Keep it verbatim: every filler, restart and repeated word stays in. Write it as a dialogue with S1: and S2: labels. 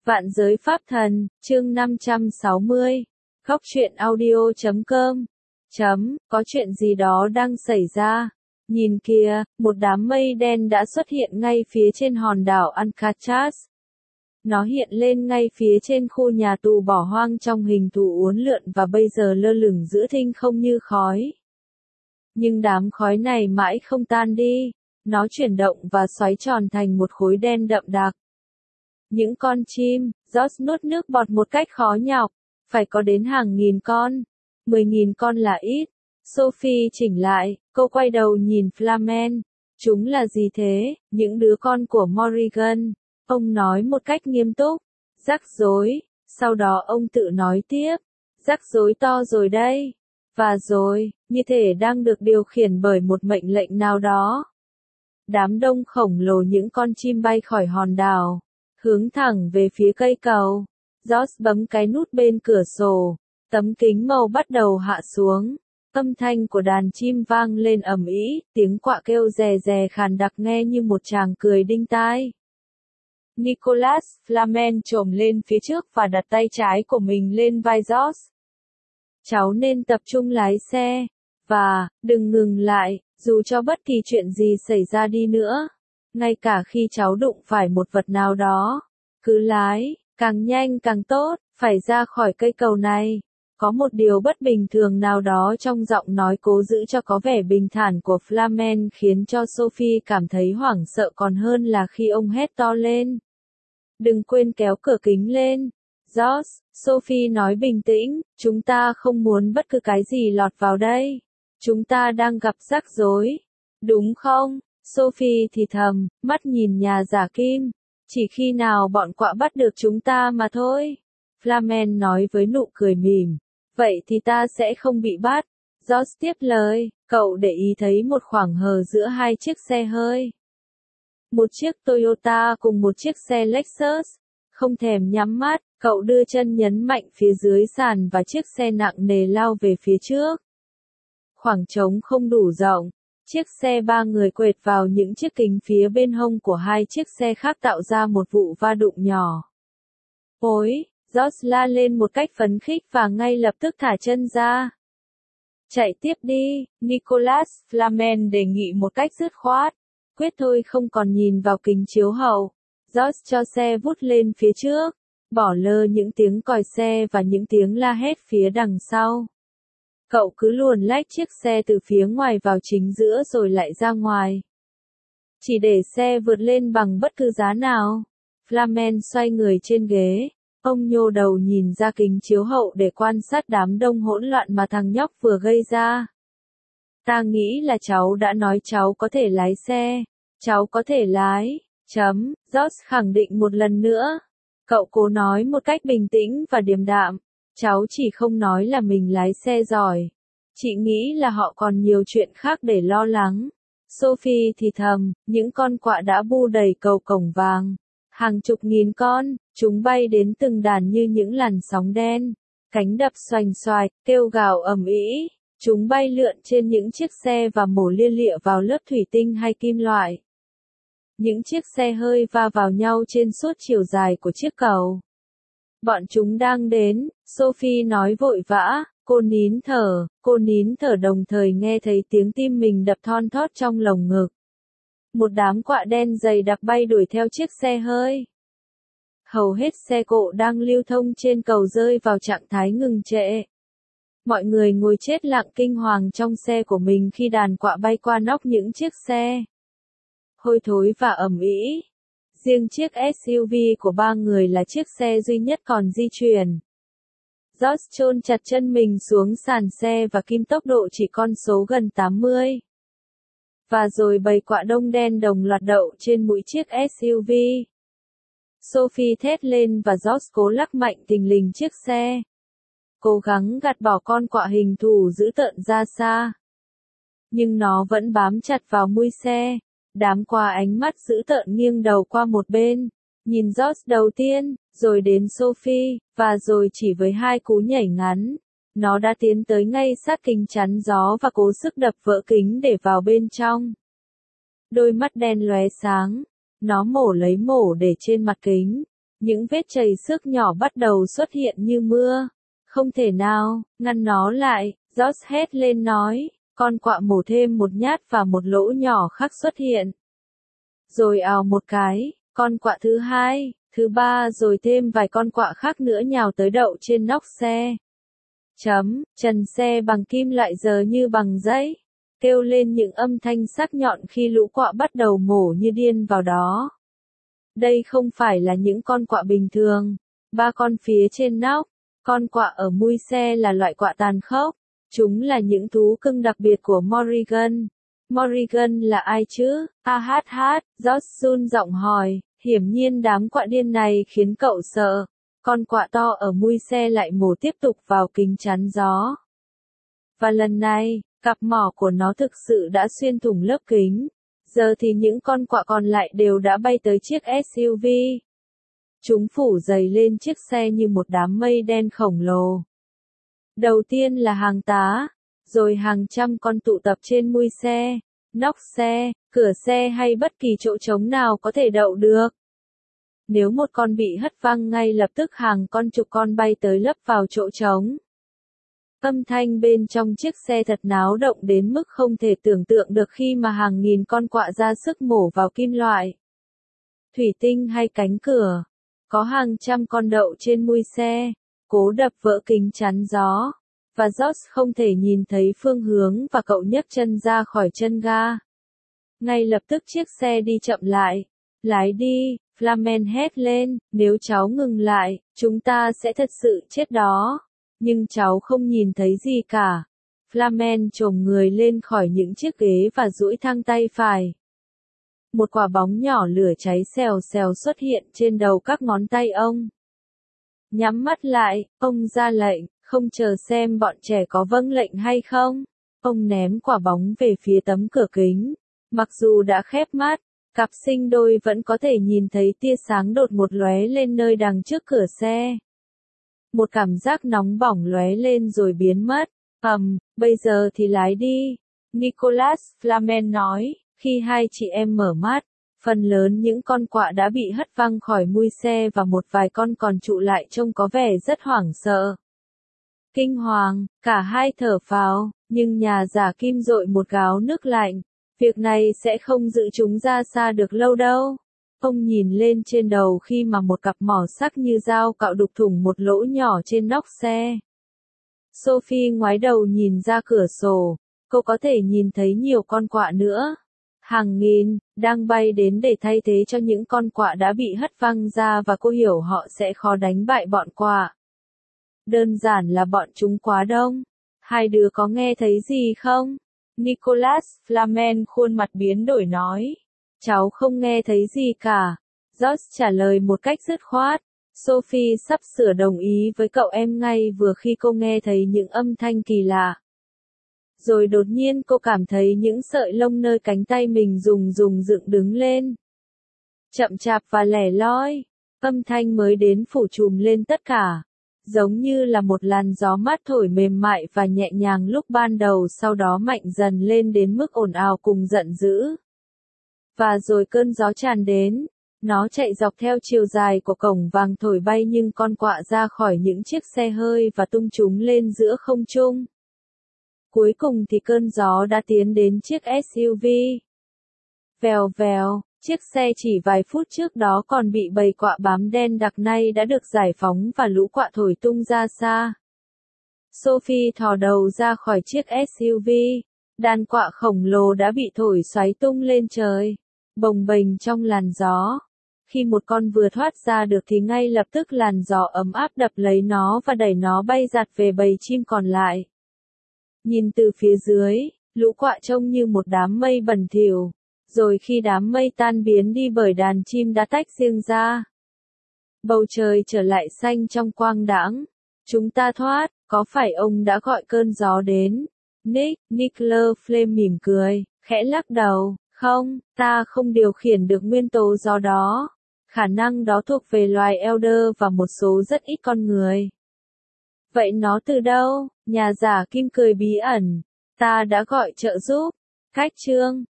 S1: Vạn giới pháp thần, chương năm trăm sáu mươi. Góc truyện audio chấm com. Chấm, có chuyện gì đó đang xảy ra. Nhìn kìa, một đám mây đen đã xuất hiện ngay phía trên hòn đảo Alcatraz. Nó hiện lên ngay phía trên khu nhà tù bỏ hoang trong hình thù uốn lượn và bây giờ lơ lửng giữa thinh không như khói. Nhưng đám khói này mãi không tan đi. Nó chuyển động và xoáy tròn thành một khối đen đậm đặc. Những con chim, George nuốt nước bọt một cách khó nhọc, phải có đến hàng nghìn con, mười nghìn con là ít. Sophie chỉnh lại, cô quay đầu nhìn Flamen. Chúng là gì thế? Những đứa con của Morrigan. Ông nói một cách nghiêm túc. Rắc rối. Sau đó ông tự nói tiếp. Rắc rối to rồi đây. Và rồi, như thể đang được điều khiển bởi một mệnh lệnh nào đó. Đám đông khổng lồ những con chim bay khỏi hòn đảo, hướng thẳng về phía cây cầu. George bấm cái nút bên cửa sổ, tấm kính màu bắt đầu hạ xuống. Âm thanh của đàn chim vang lên ầm ĩ, tiếng quạ kêu rè rè khàn đặc nghe như một tràng cười đinh tai. Nicholas Flamel chồm lên phía trước và đặt tay trái của mình lên vai George. Cháu nên tập trung lái xe, và, đừng ngừng lại, dù cho bất kỳ chuyện gì xảy ra đi nữa. Ngay cả khi cháu đụng phải một vật nào đó, cứ lái, càng nhanh càng tốt, phải ra khỏi cây cầu này. Có một điều bất bình thường nào đó trong giọng nói cố giữ cho có vẻ bình thản của Flamen khiến cho Sophie cảm thấy hoảng sợ còn hơn là khi ông hét to lên. Đừng quên kéo cửa kính lên. George, Sophie nói bình tĩnh, chúng ta không muốn bất cứ cái gì lọt vào đây. Chúng ta đang gặp rắc rối. Đúng không? Sophie thì thầm, mắt nhìn nhà giả kim. Chỉ khi nào bọn quạ bắt được chúng ta mà thôi. Flamen nói với nụ cười mỉm. Vậy thì ta sẽ không bị bắt. George tiếp lời, cậu để ý thấy một khoảng hở giữa hai chiếc xe hơi. Một chiếc Toyota cùng một chiếc xe Lexus. Không thèm nhắm mắt, cậu đưa chân nhấn mạnh phía dưới sàn và chiếc xe nặng nề lao về phía trước. Khoảng trống không đủ rộng. Chiếc xe ba người quệt vào những chiếc kính phía bên hông của hai chiếc xe khác tạo ra một vụ va đụng nhỏ. Ôi, George la lên một cách phấn khích và ngay lập tức thả chân ra. Chạy tiếp đi, Nicholas Flamel đề nghị một cách dứt khoát. Quyết thôi không còn nhìn vào kính chiếu hậu. George cho xe vút lên phía trước, bỏ lơ những tiếng còi xe và những tiếng la hét phía đằng sau. Cậu cứ luồn lách chiếc xe từ phía ngoài vào chính giữa rồi lại ra ngoài. Chỉ để xe vượt lên bằng bất cứ giá nào. Flamen xoay người trên ghế. Ông nhô đầu nhìn ra kính chiếu hậu để quan sát đám đông hỗn loạn mà thằng nhóc vừa gây ra. Ta nghĩ là cháu đã nói cháu có thể lái xe. Cháu có thể lái. Chấm, George khẳng định một lần nữa. Cậu cố nói một cách bình tĩnh và điềm đạm. Cháu chỉ không nói là mình lái xe giỏi. Chị nghĩ là họ còn nhiều chuyện khác để lo lắng. Sophie thì thầm, những con quạ đã bu đầy cầu cổng vàng. Hàng chục nghìn con, chúng bay đến từng đàn như những làn sóng đen. Cánh đập xoành xoạch, kêu gào ầm ĩ. Chúng bay lượn trên những chiếc xe và mổ lia lịa vào lớp thủy tinh hay kim loại. Những chiếc xe hơi va vào nhau trên suốt chiều dài của chiếc cầu. Bọn chúng đang đến, Sophie nói vội vã, cô nín thở, cô nín thở đồng thời nghe thấy tiếng tim mình đập thon thót trong lồng ngực. Một đám quạ đen dày đặc bay đuổi theo chiếc xe hơi. Hầu hết xe cộ đang lưu thông trên cầu rơi vào trạng thái ngừng trệ. Mọi người ngồi chết lặng kinh hoàng trong xe của mình khi đàn quạ bay qua nóc những chiếc xe. Hôi thối và ầm ĩ. Riêng chiếc ét u vê của ba người là chiếc xe duy nhất còn di chuyển. George chôn chặt chân mình xuống sàn xe và kim tốc độ chỉ con số gần tám mươi. Và rồi bầy quạ đông đen đồng loạt đậu trên mũi chiếc ét u vê. Sophie thét lên và George cố lắc mạnh thình lình chiếc xe. Cố gắng gạt bỏ con quạ hình thù dữ tợn ra xa. Nhưng nó vẫn bám chặt vào mui xe. Đám quạ ánh mắt dữ tợn nghiêng đầu qua một bên, nhìn George đầu tiên, rồi đến Sophie, và rồi chỉ với hai cú nhảy ngắn, nó đã tiến tới ngay sát kính chắn gió và cố sức đập vỡ kính để vào bên trong. Đôi mắt đen lóe sáng, nó mổ lấy mổ để trên mặt kính, những vết chảy xước nhỏ bắt đầu xuất hiện như mưa. Không thể nào, ngăn nó lại, George hét lên nói, con quạ mổ thêm một nhát và một lỗ nhỏ khác xuất hiện. Rồi ào một cái, con quạ thứ hai, thứ ba rồi thêm vài con quạ khác nữa nhào tới đậu trên nóc xe. Chấm, trần xe bằng kim loại giờ như bằng giấy, kêu lên những âm thanh sắc nhọn khi lũ quạ bắt đầu mổ như điên vào đó. Đây không phải là những con quạ bình thường, ba con phía trên nóc, con quạ ở mui xe là loại quạ tàn khốc, chúng là những thú cưng đặc biệt của Morrigan. Morrigan là ai chứ? A hát hát, George run giọng hỏi, hiển nhiên đám quạ điên này khiến cậu sợ. Con quạ to ở mui xe lại mổ tiếp tục vào kính chắn gió. Và lần này, cặp mỏ của nó thực sự đã xuyên thủng lớp kính. Giờ thì những con quạ còn lại đều đã bay tới chiếc ét u vê. Chúng phủ dày lên chiếc xe như một đám mây đen khổng lồ. Đầu tiên là hàng tá, rồi hàng trăm con tụ tập trên mui xe, nóc xe, cửa xe hay bất kỳ chỗ trống nào có thể đậu được. Nếu một con bị hất văng ngay lập tức hàng con chục con bay tới lấp vào chỗ trống. Âm thanh bên trong chiếc xe thật náo động đến mức không thể tưởng tượng được khi mà hàng nghìn con quạ ra sức mổ vào kim loại, thủy tinh hay cánh cửa. Có hàng trăm con đậu trên mui xe, cố đập vỡ kính chắn gió. Và George không thể nhìn thấy phương hướng và cậu nhấc chân ra khỏi chân ga. Ngay lập tức chiếc xe đi chậm lại. Lái đi, Flamen hét lên, nếu cháu ngừng lại, chúng ta sẽ thật sự chết đó. Nhưng cháu không nhìn thấy gì cả. Flamen chồm người lên khỏi những chiếc ghế và duỗi thẳng tay phải. Một quả bóng nhỏ lửa cháy xèo xèo xuất hiện trên đầu các ngón tay ông. Nhắm mắt lại, ông ra lệnh, không chờ xem bọn trẻ có vâng lệnh hay không. Ông ném quả bóng về phía tấm cửa kính. Mặc dù đã khép mắt, cặp sinh đôi vẫn có thể nhìn thấy tia sáng đột ngột lóe lên nơi đằng trước cửa xe. Một cảm giác nóng bỏng lóe lên rồi biến mất. Ầm, bây giờ thì lái đi. Nicholas Flamen nói, khi hai chị em mở mắt, phần lớn những con quạ đã bị hất văng khỏi mui xe và một vài con còn trụ lại trông có vẻ rất hoảng sợ. Kinh hoàng, cả hai thở phào, nhưng nhà giả kim dội một gáo nước lạnh. Việc này sẽ không giữ chúng ra xa được lâu đâu. Ông nhìn lên trên đầu khi mà một cặp mỏ sắc như dao cạo đục thủng một lỗ nhỏ trên nóc xe. Sophie ngoái đầu nhìn ra cửa sổ, cô có thể nhìn thấy nhiều con quạ nữa. Hàng nghìn, đang bay đến để thay thế cho những con quạ đã bị hất văng ra và cô hiểu họ sẽ khó đánh bại bọn quạ. Đơn giản là bọn chúng quá đông. Hai đứa có nghe thấy gì không? Nicholas Flamen khuôn mặt biến đổi nói. Cháu không nghe thấy gì cả. George trả lời một cách dứt khoát. Sophie sắp sửa đồng ý với cậu em ngay vừa khi cô nghe thấy những âm thanh kỳ lạ. Rồi đột nhiên cô cảm thấy những sợi lông nơi cánh tay mình rùng rùng dựng đứng lên. Chậm chạp và lẻ loi, âm thanh mới đến phủ trùm lên tất cả. Giống như là một làn gió mát thổi mềm mại và nhẹ nhàng lúc ban đầu, sau đó mạnh dần lên đến mức ồn ào cùng giận dữ. Và rồi cơn gió tràn đến, nó chạy dọc theo chiều dài của cổng vàng thổi bay nhưng con quạ ra khỏi những chiếc xe hơi và tung chúng lên giữa không trung. Cuối cùng thì cơn gió đã tiến đến chiếc ét u vê. Vèo vèo, chiếc xe chỉ vài phút trước đó còn bị bầy quạ bám đen đặc nay đã được giải phóng và lũ quạ thổi tung ra xa. Sophie thò đầu ra khỏi chiếc ét u vê. Đàn quạ khổng lồ đã bị thổi xoáy tung lên trời, bồng bềnh trong làn gió. Khi một con vừa thoát ra được thì ngay lập tức làn gió ấm áp đập lấy nó và đẩy nó bay giặt về bầy chim còn lại. Nhìn từ phía dưới, lũ quạ trông như một đám mây bẩn thỉu. Rồi khi đám mây tan biến đi bởi đàn chim đã tách riêng ra, bầu trời trở lại xanh trong quang đãng. Chúng ta thoát, có phải ông đã gọi cơn gió đến? Nick, Nicholas Flame mỉm cười, khẽ lắc đầu, không, ta không điều khiển được nguyên tố gió đó. Khả năng đó thuộc về loài Elder và một số rất ít con người. Vậy nó từ đâu? Nhà giả kim cười bí ẩn. Ta đã gọi trợ giúp. Cách chương